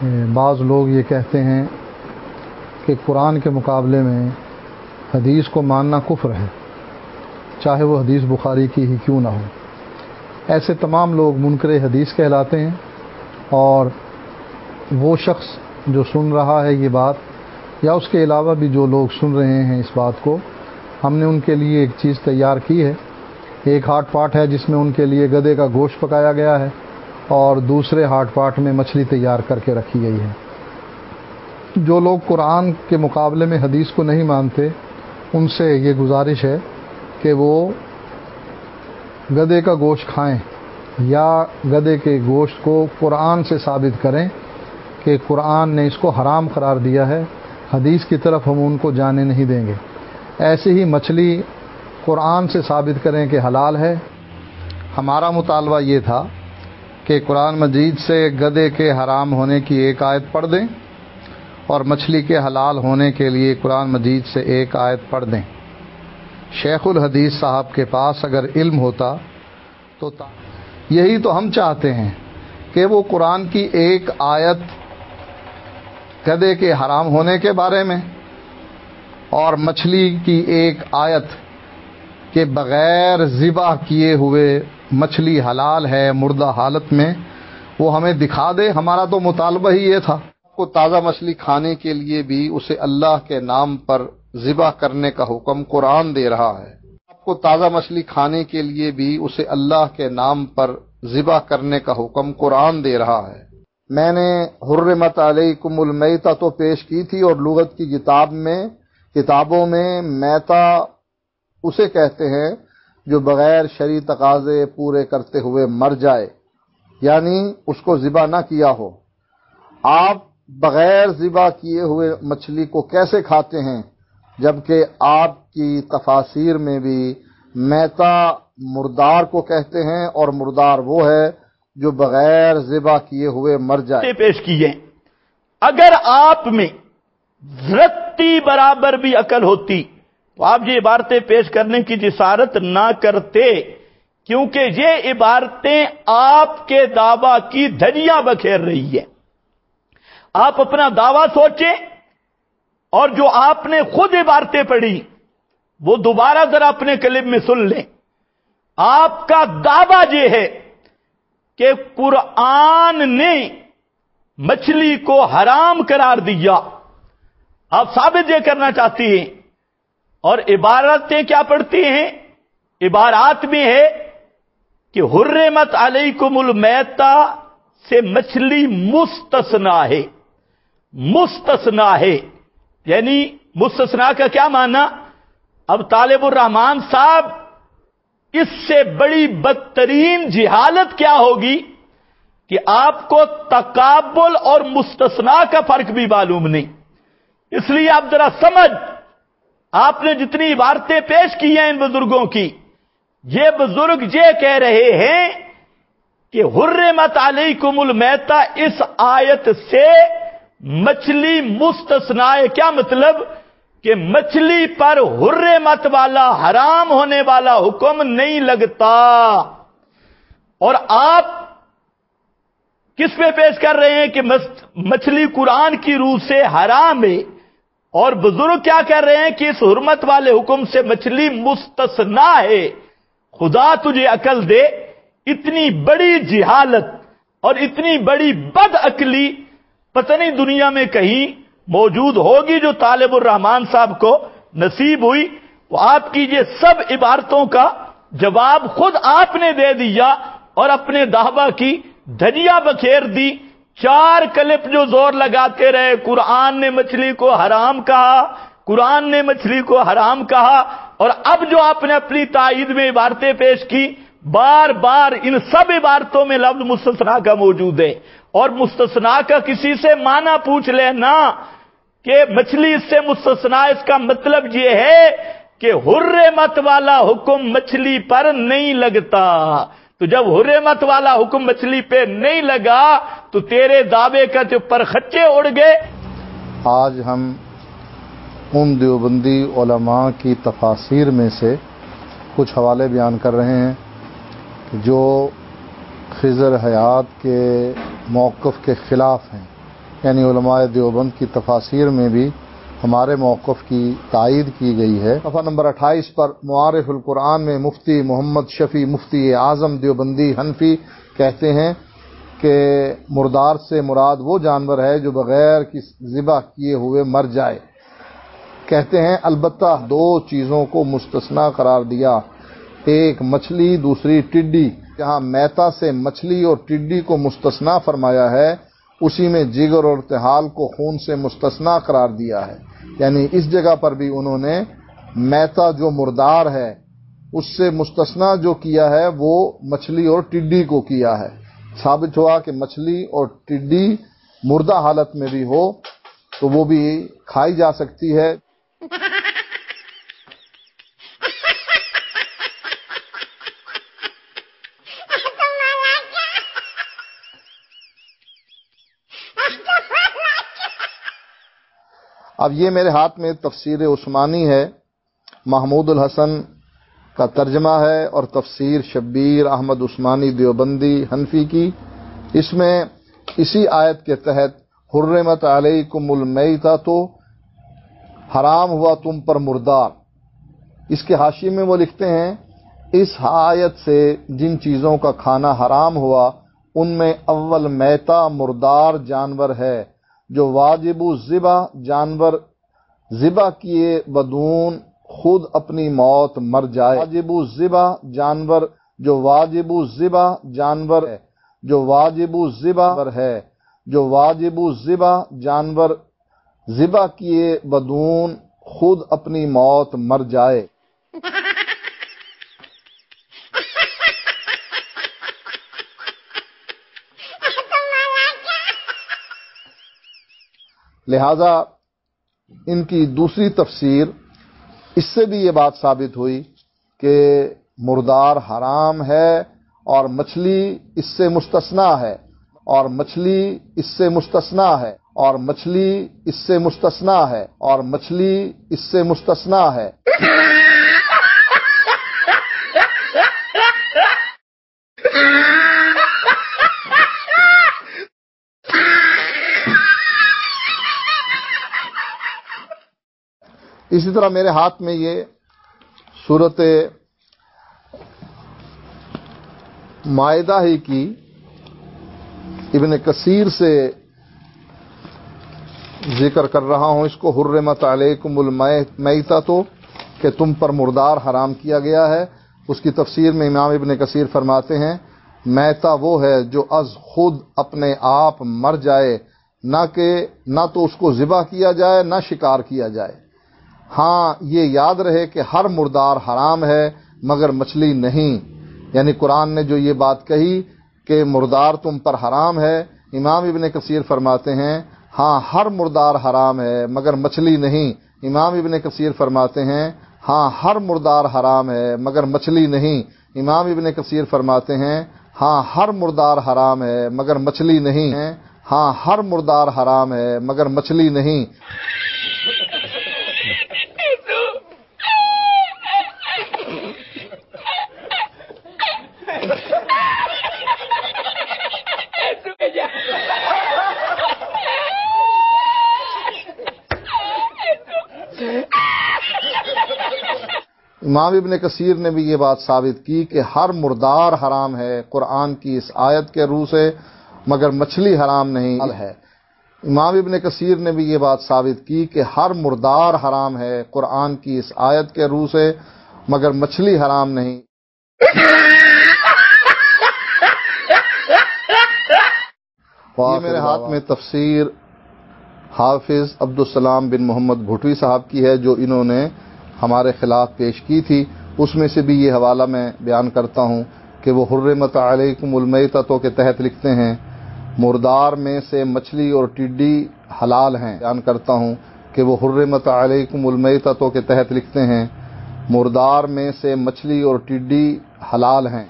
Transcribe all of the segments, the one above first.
بعض لوگ یہ کہتے ہیں کہ قرآن کے مقابلے میں حدیث کو ماننا کفر ہے، چاہے وہ حدیث بخاری کی ہی کیوں نہ ہو۔ ایسے تمام لوگ منکر حدیث کہلاتے ہیں، اور وہ شخص جو سن رہا ہے یہ بات، یا اس کے علاوہ بھی جو لوگ سن رہے ہیں اس بات کو، ہم نے ان کے لیے ایک چیز تیار کی ہے۔ ایک ہاٹ پاٹ ہے جس میں ان کے لیے گدھے کا گوشت پکایا گیا ہے، اور دوسرے ہاٹ پاٹ میں مچھلی تیار کر کے رکھی گئی ہے۔ جو لوگ قرآن کے مقابلے میں حدیث کو نہیں مانتے، ان سے یہ گزارش ہے کہ وہ گدھے کا گوشت کھائیں، یا گدھے کے گوشت کو قرآن سے ثابت کریں کہ قرآن نے اس کو حرام قرار دیا ہے، حدیث کی طرف ہم ان کو جانے نہیں دیں گے۔ ایسے ہی مچھلی قرآن سے ثابت کریں کہ حلال ہے۔ ہمارا مطالبہ یہ تھا کہ قرآن مجید سے گدھے کے حرام ہونے کی ایک آیت پڑھ دیں، اور مچھلی کے حلال ہونے کے لیے قرآن مجید سے ایک آیت پڑھ دیں۔ شیخ الحدیث صاحب کے پاس اگر علم ہوتا تو یہی تو ہم چاہتے ہیں کہ وہ قرآن کی ایک آیت گدھے کے حرام ہونے کے بارے میں، اور مچھلی کی ایک آیت کہ بغیر ذبح کیے ہوئے مچھلی حلال ہے مردہ حالت میں، وہ ہمیں دکھا دے۔ ہمارا تو مطالبہ ہی یہ تھا۔ آپ کو تازہ مچھلی کھانے کے لیے بھی اسے اللہ کے نام پر ذبح کرنے کا حکم قرآن دے رہا ہے۔ آپ کو تازہ مچھلی کھانے کے لیے بھی اسے اللہ کے نام پر ذبح کرنے کا حکم قرآن دے رہا ہے۔ میں نے حرمت علیکم المیتہ تو پیش کی تھی، اور لغت کی کتابوں میں میتہ اسے کہتے ہیں جو بغیر شرعی تقاضے پورے کرتے ہوئے مر جائے، یعنی اس کو ذبح نہ کیا ہو۔ آپ بغیر ذبح کیے ہوئے مچھلی کو کیسے کھاتے ہیں، جبکہ آپ کی تفاسیر میں بھی میتہ مردار کو کہتے ہیں، اور مردار وہ ہے جو بغیر ذبح کیے ہوئے مر جائے۔ پیش کیے، اگر آپ میں رتی برابر بھی عقل ہوتی تو آپ یہ عبارتیں پیش کرنے کی جسارت نہ کرتے، کیونکہ یہ عبارتیں آپ کے دعویٰ کی دھجیاں بکھیر رہی ہے۔ آپ اپنا دعویٰ سوچیں، اور جو آپ نے خود عبارتیں پڑھی وہ دوبارہ ذرا اپنے کلب میں سن لیں۔ آپ کا دعویٰ یہ ہے کہ قرآن نے مچھلی کو حرام قرار دیا، آپ ثابت یہ کرنا چاہتی ہیں، اور عبارتیں کیا پڑھتی ہیں؟ عبارات میں ہے کہ حرمت علیکم المیتہ سے مچھلی مستثنا ہے۔ مستثنا ہے یعنی مستثنا کا کیا معنی؟ اب طالب الرحمان صاحب، اس سے بڑی بدترین جہالت کیا ہوگی کہ آپ کو تقابل اور مستثنا کا فرق بھی معلوم نہیں۔ اس لیے آپ ذرا سمجھ، آپ نے جتنی عبارتیں پیش کی ہیں ان بزرگوں کی، یہ بزرگ یہ کہہ رہے ہیں کہ حرمت علیکم المیتہ اس آیت سے مچھلی مستثنا ہے۔ کیا مطلب؟ کہ مچھلی پر حرمت والا حرام ہونے والا حکم نہیں لگتا۔ اور آپ کس پہ پیش کر رہے ہیں کہ مچھلی قرآن کی روح سے حرام ہے، اور بزرگ کیا کہہ رہے ہیں کہ اس حرمت والے حکم سے مچھلی مستثنا ہے۔ خدا تجھے عقل دے، اتنی بڑی جہالت اور اتنی بڑی بد عقلی پتہ نہیں دنیا میں کہیں موجود ہوگی جو طالب الرحمان صاحب کو نصیب ہوئی۔ وہ آپ کی یہ سب عبارتوں کا جواب خود آپ نے دے دیا، اور اپنے دعویٰ کی دھجیاں بکھیر دی۔ 4 کلپ جو زور لگاتے رہے، قرآن نے مچھلی کو حرام کہا، قرآن نے مچھلی کو حرام کہا، اور اب جو آپ نے اپنی تائید میں عبارتیں پیش کی، بار بار ان سب عبارتوں میں لفظ مستثنا کا موجود ہے۔ اور مستثنا کا کسی سے معنی پوچھ لینا کہ مچھلی اس سے مستثنا، اس کا مطلب یہ ہے کہ حرمت والا حکم مچھلی پر نہیں لگتا۔ تو جب حرمت والا حکم مچھلی پہ نہیں لگا تو تیرے دعوے کا جو پرخچے اڑ گئے۔ آج ہم ان دیوبندی علماء کی تفاسیر میں سے کچھ حوالے بیان کر رہے ہیں جو خضر حیات کے موقف کے خلاف ہیں۔ یعنی علماء دیوبند کی تفاسیر میں بھی ہمارے موقف کی تائید کی گئی ہے۔ صفحہ نمبر 28 پر معارف القرآن میں مفتی محمد شفیع مفتی اعظم دیوبندی حنفی کہتے ہیں کہ مردار سے مراد وہ جانور ہے جو بغیر ذبح کیے ہوئے مر جائے۔ کہتے ہیں البتہ دو چیزوں کو مستثنا قرار دیا، ایک مچھلی دوسری ٹڈی۔ جہاں میتا سے مچھلی اور ٹڈی کو مستثنا فرمایا ہے اسی میں جگر اور تحال کو خون سے مستثنا قرار دیا ہے، یعنی اس جگہ پر بھی انہوں نے میتا جو مردار ہے اس سے مستثنا جو کیا ہے وہ مچھلی اور ٹڈی کو کیا ہے۔ ثابت ہوا کہ مچھلی اور ٹڈی مردہ حالت میں بھی ہو تو وہ بھی کھائی جا سکتی ہے۔ اب یہ میرے ہاتھ میں تفسیر عثمانی ہے، محمود الحسن کا ترجمہ ہے، اور تفسیر شبیر احمد عثمانی دیوبندی حنفی کی۔ اس میں اسی آیت کے تحت حرمت علیکم المیتۃ، حرام ہوا تم پر مردار، اس کے حاشیے میں وہ لکھتے ہیں اس آیت سے جن چیزوں کا کھانا حرام ہوا ان میں اول میتا مردار جانور ہے جو واجب الذبح جانور ذبح کیے بدون خود اپنی موت مر جائے۔ واجب الذبح جانور جو واجب الذبح جانور ہے جو واجب الذبح ہے جو واجب الذبح جانور ذبح کیے بدون خود اپنی موت مر جائے۔ لہذا ان کی دوسری تفسیر اس سے بھی یہ بات ثابت ہوئی کہ مردار حرام ہے اور مچھلی اس سے مستثنا ہے، اور مچھلی اس سے مستثنا ہے، اور مچھلی اس سے مستثنا ہے، اور مچھلی اس سے مستثنا ہے۔ اسی طرح میرے ہاتھ میں یہ سورۃ مائدہ ہی کی ابن کثیر سے ذکر کر رہا ہوں، اس کو حرمت علیکم المیتۃ کہ تم پر مردار حرام کیا گیا ہے۔ اس کی تفسیر میں امام ابن کثیر فرماتے ہیں میتا وہ ہے جو از خود اپنے آپ مر جائے، نہ تو اس کو ذبح کیا جائے نہ شکار کیا جائے۔ ہاں یہ یاد رہے کہ ہر مردار حرام ہے مگر مچھلی نہیں، یعنی قرآن نے جو یہ بات کہی کہ مردار تم پر حرام ہے، امام ابن کثیر فرماتے ہیں ہاں ہر مردار حرام ہے مگر مچھلی نہیں۔ امام ابن کثیر فرماتے ہیں ہاں ہر مردار حرام ہے مگر مچھلی نہیں۔ امام ابن کثیر فرماتے ہیں ہاں ہر مردار حرام ہے مگر مچھلی نہیں، ہاں ہر مردار حرام ہے مگر مچھلی نہیں۔ امام ابن کثیر نے بھی یہ بات ثابت کی کہ ہر مردار حرام ہے قرآن کی اس آیت کے روح سے مگر مچھلی حرام نہیں ہے۔ امام ابن کثیر نے بھی یہ بات ثابت کی کہ ہر مردار حرام ہے قرآن کی اس آیت کے روح سے مگر مچھلی حرام نہیں۔ یہ میرے ہاتھ میں تفسیر حافظ عبدالسلام بن محمد بھٹوی صاحب کی ہے جو انہوں نے ہمارے خلاف پیش کی تھی، اس میں سے بھی یہ حوالہ میں بیان کرتا ہوں کہ وہ حرمت علیکم المیتۃ کے تحت لکھتے ہیں مردار میں سے مچھلی اور ٹڈی حلال ہیں۔ بیان کرتا ہوں کہ وہ حرمت علیکم المیتۃ کے تحت لکھتے ہیں مردار میں سے مچھلی اور ٹڈی حلال ہیں۔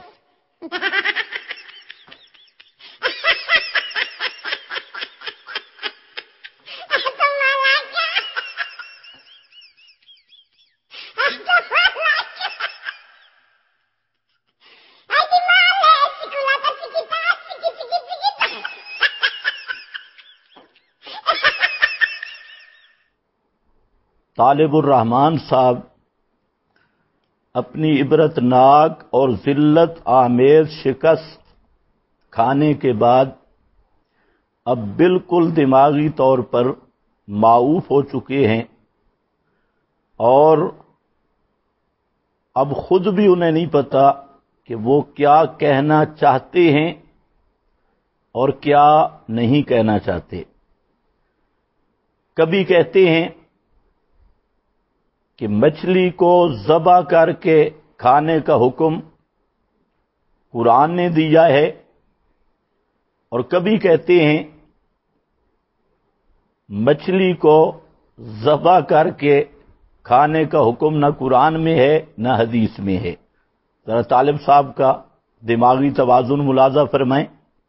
طالب الرحمان صاحب اپنی عبرت ناک اور ذلت آمیز شکست کھانے کے بعد اب بالکل دماغی طور پر معوف ہو چکے ہیں، اور اب خود بھی انہیں نہیں پتا کہ وہ کیا کہنا چاہتے ہیں اور کیا نہیں کہنا چاہتے۔ کبھی کہتے ہیں کہ مچھلی کو ذبح کر کے کھانے کا حکم قرآن نے دیا ہے، اور کبھی کہتے ہیں مچھلی کو ذبح کر کے کھانے کا حکم نہ قرآن میں ہے نہ حدیث میں ہے۔ ذرا طالب صاحب کا دماغی توازن ملاحظہ فرمائیں۔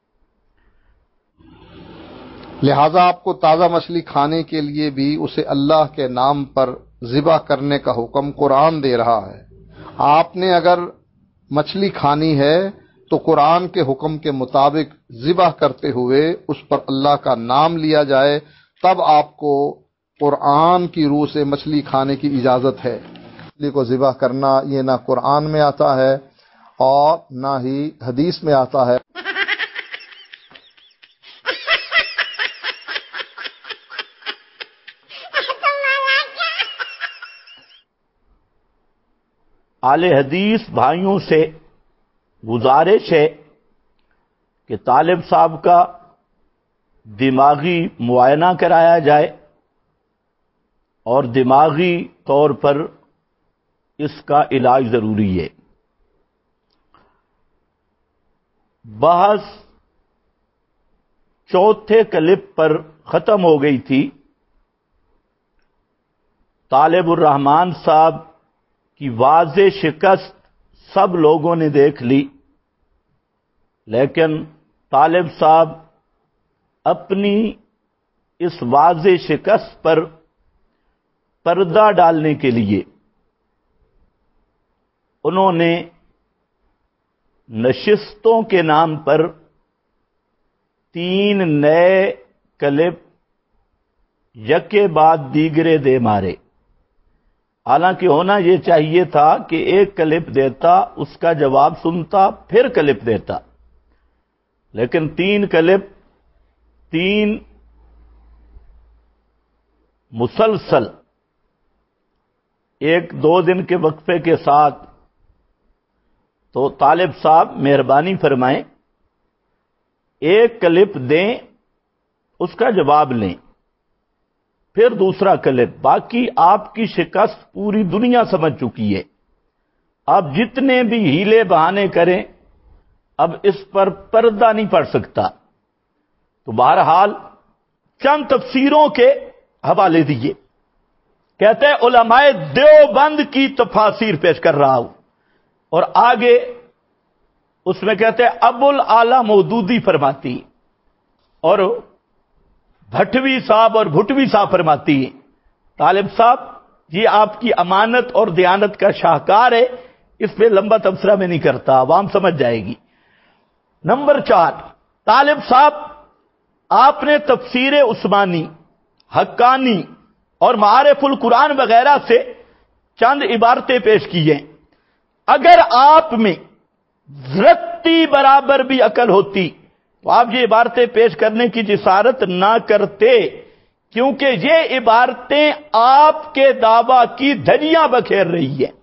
لہذا آپ کو تازہ مچھلی کھانے کے لیے بھی اسے اللہ کے نام پر ذبح کرنے کا حکم قرآن دے رہا ہے۔ آپ نے اگر مچھلی کھانی ہے تو قرآن کے حکم کے مطابق ذبح کرتے ہوئے اس پر اللہ کا نام لیا جائے، تب آپ کو قرآن کی روح سے مچھلی کھانے کی اجازت ہے۔ مچھلی کو ذبح کرنا یہ نہ قرآن میں آتا ہے اور نہ ہی حدیث میں آتا ہے۔ اہل حدیث بھائیوں سے گزارش ہے کہ طالب صاحب کا دماغی معائنہ کرایا جائے اور دماغی طور پر اس کا علاج ضروری ہے۔ بحث چوتھے کلپ پر ختم ہو گئی تھی۔ طالب الرحمان صاحب کی واضح شکست سب لوگوں نے دیکھ لی، لیکن طالب صاحب اپنی اس واضح شکست پر پردہ ڈالنے کے لیے انہوں نے نشستوں کے نام پر 3 نئے کلپ یکے بعد دیگرے دے مارے۔ حالانکہ ہونا یہ چاہیے تھا کہ ایک کلپ دیتا، اس کا جواب سنتا، پھر کلپ دیتا، لیکن 3 کلپ 3 مسلسل 1-2 دن کے وقفے کے ساتھ۔ تو طالب صاحب مہربانی فرمائیں، ایک کلپ دیں، اس کا جواب لیں، پھر دوسرا کلپ۔ باقی آپ کی شکست پوری دنیا سمجھ چکی ہے۔ آپ جتنے بھی ہیلے بہانے کریں، اب اس پر پردہ نہیں پڑ سکتا۔ تو بہرحال چند تفسیروں کے حوالے دیے۔ کہتے ہیں علماء دیوبند کی تفاسیر پیش کر رہا ہوں، اور آگے اس میں کہتے ہیں ابو الاعلی مودودی فرماتی اور بھٹوی صاحب اور بھٹوی صاحب فرماتی ہیں۔ طالب صاحب یہ آپ کی امانت اور دیانت کا شاہکار ہے، اس پہ لمبا تبصرہ میں نہیں کرتا، عوام سمجھ جائے گی۔ نمبر 4، طالب صاحب آپ نے تفسیر عثمانی، حقانی اور معارف القرآن وغیرہ سے چند عبارتیں پیش کی ہیں۔ اگر آپ میں رتی برابر بھی عقل ہوتی تو آپ یہ عبارتیں پیش کرنے کی جسارت نہ کرتے، کیونکہ یہ عبارتیں آپ کے دعویٰ کی دھجیاں بکھیر رہی ہیں۔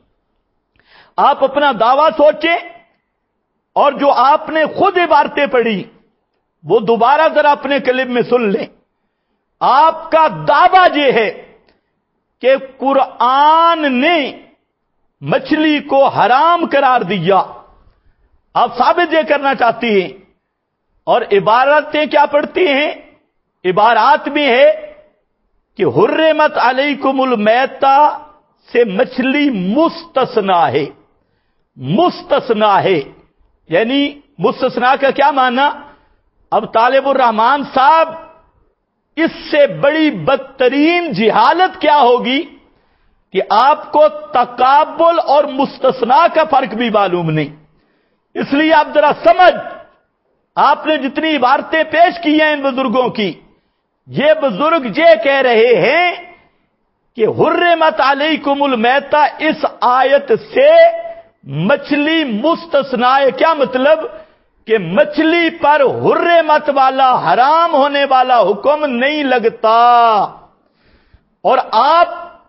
آپ اپنا دعویٰ سوچیں، اور جو آپ نے خود عبارتیں پڑھی وہ دوبارہ ذرا اپنے کلپ میں سن لیں۔ آپ کا دعویٰ یہ ہے کہ قرآن نے مچھلی کو حرام قرار دیا، آپ ثابت یہ کرنا چاہتی ہیں، اور عبارتیں کیا پڑھتی ہیں؟ عبارات میں ہے کہ حرمت علیکم المیتہ سے مچھلی مستثنا ہے، مستثنا ہے، یعنی مستثنا کا کیا معنی؟ اب طالب الرحمان صاحب اس سے بڑی بدترین جہالت کیا ہوگی کہ آپ کو تقابل اور مستثنا کا فرق بھی معلوم نہیں۔ اس لیے آپ ذرا سمجھ، آپ نے جتنی عبارتیں پیش کی ہیں ان بزرگوں کی، یہ بزرگ یہ کہہ رہے ہیں کہ حرمت علیکم المیتہ اس آیت سے مچھلی مستثنا ہے۔ کیا مطلب؟ کہ مچھلی پر حرمت والا حرام ہونے والا حکم نہیں لگتا۔ اور آپ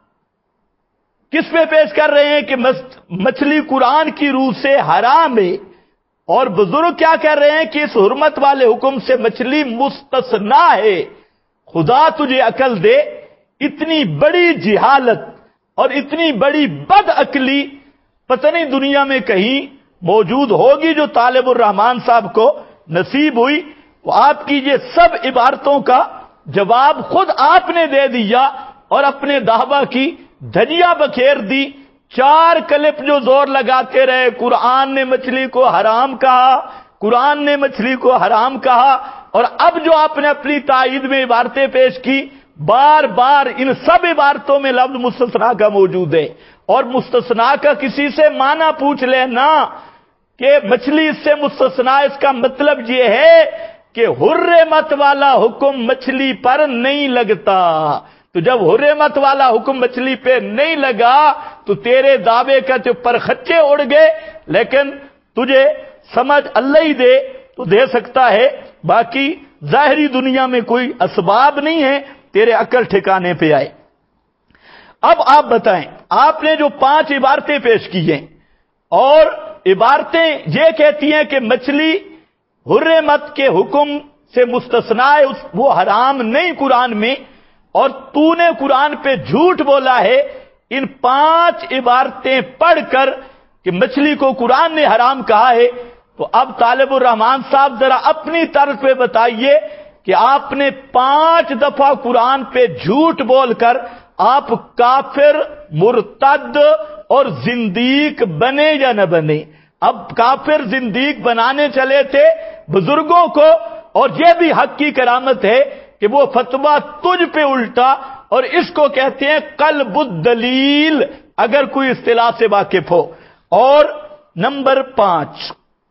کس پہ پیش کر رہے ہیں کہ مچھلی قرآن کی روح سے حرام ہے، اور بزرگ کیا کہہ رہے ہیں کہ اس حرمت والے حکم سے مچھلی مستثنا ہے۔ خدا تجھے عقل دے، اتنی بڑی جہالت اور اتنی بڑی بد عقلی پتہ نہیں دنیا میں کہیں موجود ہوگی جو طالب الرحمان صاحب کو نصیب ہوئی۔ وہ آپ کی یہ سب عبارتوں کا جواب خود آپ نے دے دیا اور اپنے دعویٰ کی دھجیا بکھیر دی۔ 4 کلپ جو زور لگاتے رہے، قرآن نے مچھلی کو حرام کہا، قرآن نے مچھلی کو حرام کہا، اور اب جو آپ نے اپنی تائید میں عبارتیں پیش کی، بار بار ان سب عبارتوں میں لفظ مستثنا کا موجود ہے۔ اور مستثنا کا کسی سے معنی پوچھ لینا کہ مچھلی اس سے مستثنا، اس کا مطلب یہ ہے کہ حرمت والا حکم مچھلی پر نہیں لگتا۔ تو جب حرمت والا حکم مچھلی پہ نہیں لگا تو تیرے دعوے کا جو پرخچے اڑ گئے، لیکن تجھے سمجھ اللہ ہی دے تو دے سکتا ہے، باقی ظاہری دنیا میں کوئی اسباب نہیں ہے تیرے عقل ٹھکانے پہ آئے۔ اب آپ بتائیں، آپ نے جو 5 عبارتیں پیش کی ہیں، اور عبارتیں یہ کہتی ہیں کہ مچھلی حرمت کے حکم سے مستثنا ہے، وہ حرام نہیں قرآن میں، اور تو نے قرآن پہ جھوٹ بولا ہے۔ ان 5 عبارتیں پڑھ کر کہ مچھلی کو قرآن نے حرام کہا ہے، تو اب طالب الرحمان صاحب ذرا اپنی طرز پہ بتائیے کہ آپ نے 5 دفعہ قرآن پہ جھوٹ بول کر آپ کافر، مرتد اور زندیق بنے یا نہ بنے؟ اب کافر زندیق بنانے چلے تھے بزرگوں کو، اور یہ بھی حق کی کرامت ہے کہ وہ فتویٰ تجھ پہ الٹا، اور اس کو کہتے ہیں قلب الدلیل، اگر کوئی اصطلاح سے واقف ہو۔ اور نمبر 5،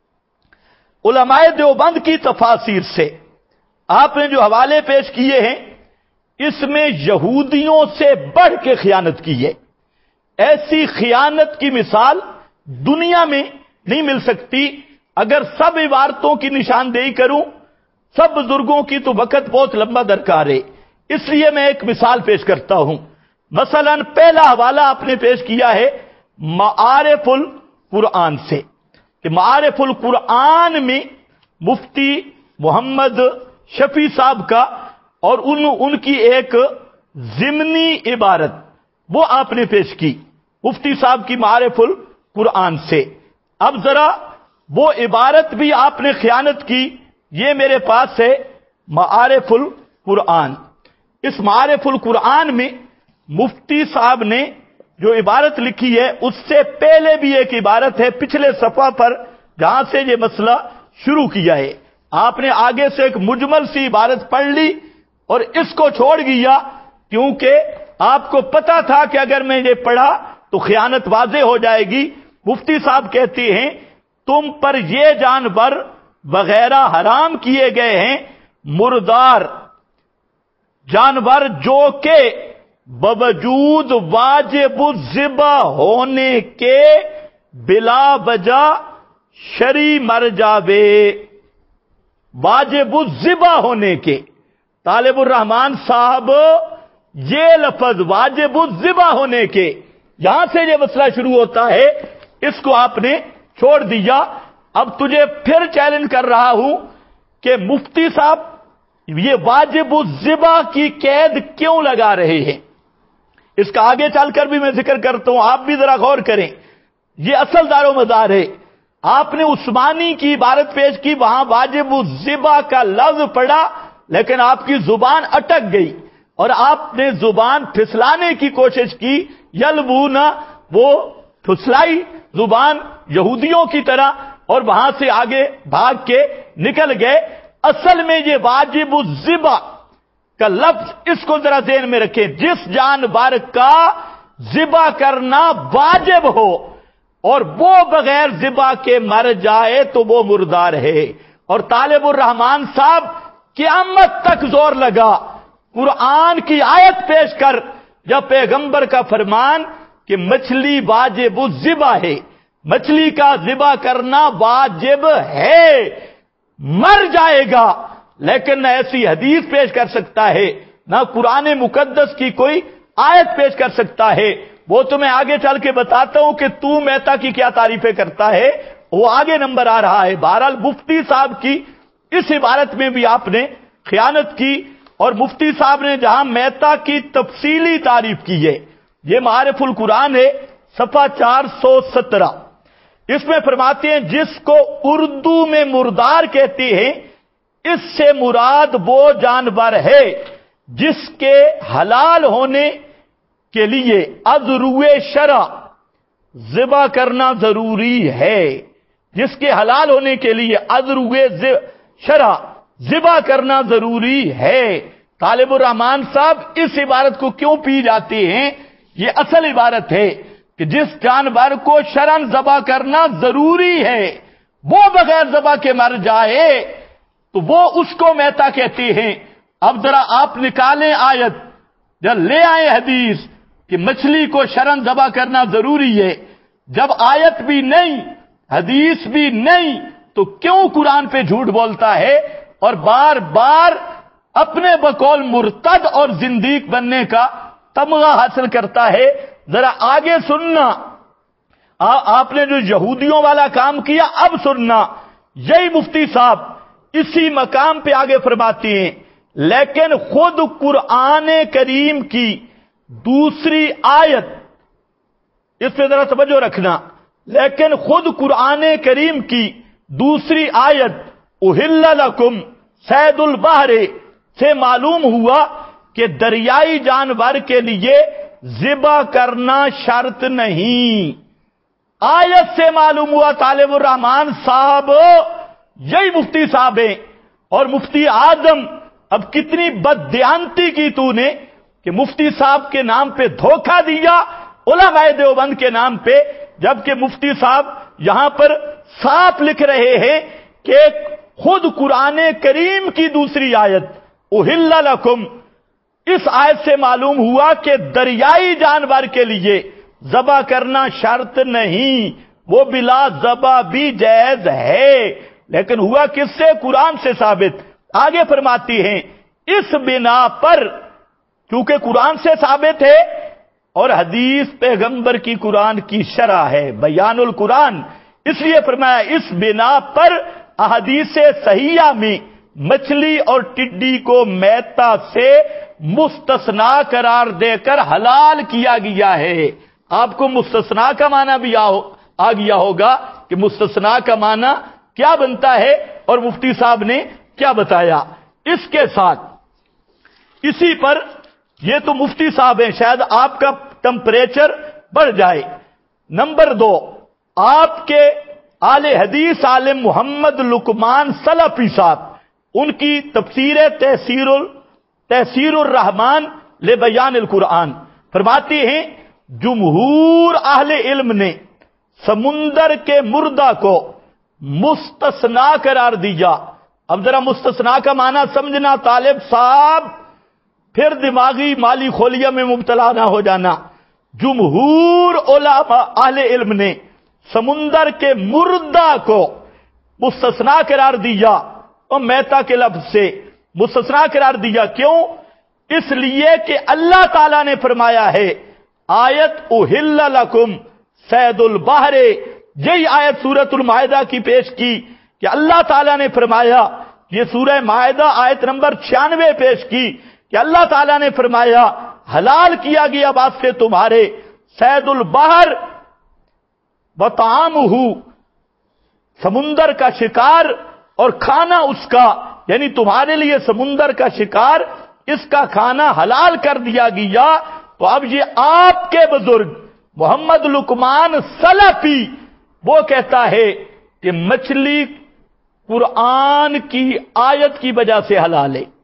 علماء دیوبند کی تفاسیر سے آپ نے جو حوالے پیش کیے ہیں، اس میں یہودیوں سے بڑھ کے خیانت کی ہے۔ ایسی خیانت کی مثال دنیا میں نہیں مل سکتی۔ اگر سب عبارتوں کی نشاندہی کروں سب بزرگوں کی تو وقت بہت لمبا درکار ہے، اس لیے میں ایک مثال پیش کرتا ہوں۔ مثلا پہلا حوالہ آپ نے پیش کیا ہے معارف القرآن سے، کہ معارف القرآن میں مفتی محمد شفیع صاحب کا اور ان کی ایک ضمنی عبارت وہ آپ نے پیش کی مفتی صاحب کی معارف القرآن سے۔ اب ذرا وہ عبارت بھی آپ نے خیانت کی، یہ میرے پاس ہے معارف القرآن۔ اس معارف القرآن میں مفتی صاحب نے جو عبارت لکھی ہے اس سے پہلے بھی ایک عبارت ہے پچھلے صفحہ پر جہاں سے یہ مسئلہ شروع کیا ہے۔ آپ نے آگے سے ایک مجمل سی عبارت پڑھ لی اور اس کو چھوڑ دیا، کیونکہ آپ کو پتا تھا کہ اگر میں یہ پڑھا تو خیانت واضح ہو جائے گی۔ مفتی صاحب کہتے ہیں تم پر یہ جانور وغیرہ حرام کیے گئے ہیں، مردار جانور جو کہ باوجود واجب الذبح ہونے کے بلا وجہ شری مر جاوے۔ واجب الذبح ہونے کے، طالب الرحمان صاحب یہ لفظ واجب الذبح ہونے کے، یہاں سے یہ مسئلہ شروع ہوتا ہے، اس کو آپ نے چھوڑ دیا۔ اب تجھے پھر چیلنج کر رہا ہوں کہ مفتی صاحب یہ واجب الذبح کی قید کیوں لگا رہے ہیں؟ اس کا آگے چل کر بھی میں ذکر کرتا ہوں، آپ بھی ذرا غور کریں، یہ اصل دار و مدار ہے۔ آپ نے عثمانی کی عبارت پیش کی، وہاں واجب الذبح کا لفظ پڑا، لیکن آپ کی زبان اٹک گئی اور آپ نے زبان پھسلانے کی کوشش کی، یلبونا، وہ پھسلائی زبان یہودیوں کی طرح اور وہاں سے آگے بھاگ کے نکل گئے۔ اصل میں یہ واجب الذبح کا لفظ اس کو ذرا ذہن میں رکھیں، جس جانور کا ذبح کرنا واجب ہو اور وہ بغیر ذبح کے مر جائے تو وہ مردار ہے۔ اور طالب الرحمان صاحب قیامت تک زور لگا قرآن کی آیت پیش کر یا پیغمبر کا فرمان کہ مچھلی واجب الذبح ہے، مچھلی کا ذبح کرنا واجب ہے، مر جائے گا، لیکن نہ ایسی حدیث پیش کر سکتا ہے نہ قرآن مقدس کی کوئی آیت پیش کر سکتا ہے۔ وہ تو میں آگے چل کے بتاتا ہوں کہ تو میتا کی کیا تعریفیں کرتا ہے، وہ آگے نمبر آ رہا ہے۔ بہرحال مفتی صاحب کی اس عبارت میں بھی آپ نے خیانت کی، اور مفتی صاحب نے جہاں میتا کی تفصیلی تعریف کی ہے، یہ معارف القرآن ہے صفحہ 417، اس میں فرماتے ہیں جس کو اردو میں مردار کہتے ہیں، اس سے مراد وہ جانور ہے جس کے حلال ہونے کے لیے ازروے شرع ذبح کرنا ضروری ہے، جس کے حلال ہونے کے لیے ازروے شرع ذبح کرنا ضروری ہے۔ طالب الرحمان صاحب اس عبارت کو کیوں پی جاتے ہیں؟ یہ اصل عبارت ہے کہ جس جانور کو شرعن ذبح کرنا ضروری ہے وہ بغیر ذبح کے مر جائے تو وہ اس کو میتا کہتے ہیں۔ اب ذرا آپ نکالیں آیت، جب لے آئیں حدیث کہ مچھلی کو شرعن ذبح کرنا ضروری ہے، جب آیت بھی نہیں حدیث بھی نہیں تو کیوں قرآن پہ جھوٹ بولتا ہے اور بار بار اپنے بقول مرتد اور زندیق بننے کا تمغہ حاصل کرتا ہے؟ ذرا آگے سننا، آپ نے جو یہودیوں والا کام کیا اب سننا۔ یہی مفتی صاحب اسی مقام پہ آگے فرماتے ہیں لیکن خود قرآن کریم کی دوسری آیت، اس پہ ذرا توجہ رکھنا، لیکن خود قرآن کریم کی دوسری آیت احل لکم صید البحر سے معلوم ہوا کہ دریائی جانور کے لیے ذبح کرنا شرط نہیں۔ آیت سے معلوم ہوا طالب الرحمان صاحب، یہی مفتی صاحب ہیں اور مفتی اعظم، اب کتنی بددیانتی کی تو نے کہ مفتی صاحب کے نام پہ دھوکہ دیا علماء دیوبند کے نام پہ، جبکہ مفتی صاحب یہاں پر صاف لکھ رہے ہیں کہ خود قرآن کریم کی دوسری آیت احل لکم، اس آیت سے معلوم ہوا کہ دریائی جانور کے لیے ذبح کرنا شرط نہیں، وہ بلا ذبح بھی جائز ہے، لیکن ہوا کس سے؟ قرآن سے ثابت۔ آگے فرماتی ہیں اس بنا پر، کیونکہ قرآن سے ثابت ہے اور حدیث پیغمبر کی قرآن کی شرح ہے، بیان القرآن، اس لیے فرمایا اس بنا پر احادیث صحیحہ میں مچھلی اور ٹڈی کو میتا سے مستثنا قرار دے کر حلال کیا گیا ہے۔ آپ کو مستثنا کا معنی بھی آ گیا ہوگا کہ مستثنا کا معنی کیا بنتا ہے اور مفتی صاحب نے کیا بتایا۔ اس کے ساتھ اسی پر یہ تو مفتی صاحب ہیں، شاید آپ کا ٹمپریچر بڑھ جائے۔ نمبر 2، آپ کے اہل حدیث عالم محمد لقمان سلفی صاحب، ان کی تفسیر تحسیر الرحمان لبیان القرآن فرماتے ہیں جمہور اہل علم نے سمندر کے مردہ کو مستثنا قرار دیا۔ اب ذرا مستثنا کا معنی سمجھنا طالب صاحب، پھر دماغی مالی خولیہ میں مبتلا نہ ہو جانا۔ جمہور علماء اہل علم نے سمندر کے مردہ کو مستثنا قرار دیا اور میتا کے لفظ سے مستثنا قرار دیا۔ کیوں؟ اس لیے کہ اللہ تعالیٰ نے فرمایا ہے آیت احل لکم صید البحر، یہی آیت سورۃ المائدہ کی پیش کی کہ اللہ تعالیٰ نے فرمایا، یہ سورہ مائدہ آیت نمبر 96 پیش کی کہ اللہ تعالیٰ نے فرمایا حلال کیا گیا واسطے تمہارے صید البحر وطعامہ، سمندر کا شکار اور کھانا اس کا، یعنی تمہارے لیے سمندر کا شکار، اس کا کھانا حلال کر دیا گیا۔ تو اب یہ آپ کے بزرگ محمد لقمان سلفی وہ کہتا ہے کہ مچھلی قرآن کی آیت کی وجہ سے حلال ہے،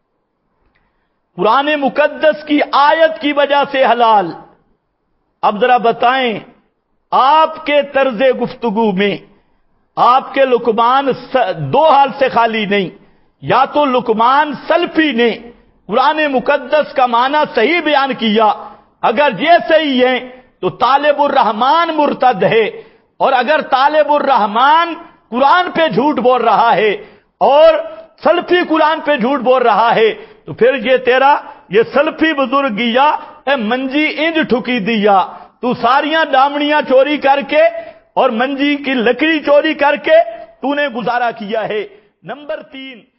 قرآن مقدس کی آیت کی وجہ سے حلال۔ اب ذرا بتائیں آپ کے طرز گفتگو میں آپ کے لقمان دو حال سے خالی نہیں، یا تو لقمان سلفی نے قرآن مقدس کا معنی صحیح بیان کیا اگر یہ صحیح ہے تو طالب الرحمان مرتد ہے، اور اگر طالب الرحمان قرآن پہ جھوٹ بول رہا ہے اور سلفی قرآن پہ جھوٹ بول رہا ہے تو پھر یہ تیرا یہ سلفی بزرگ گیا اے منجی انج ٹھکی دیا، تو ساریاں دامنیاں چوری کر کے اور منجی کی لکڑی چوری کر کے تو نے گزارا کیا ہے۔ نمبر 3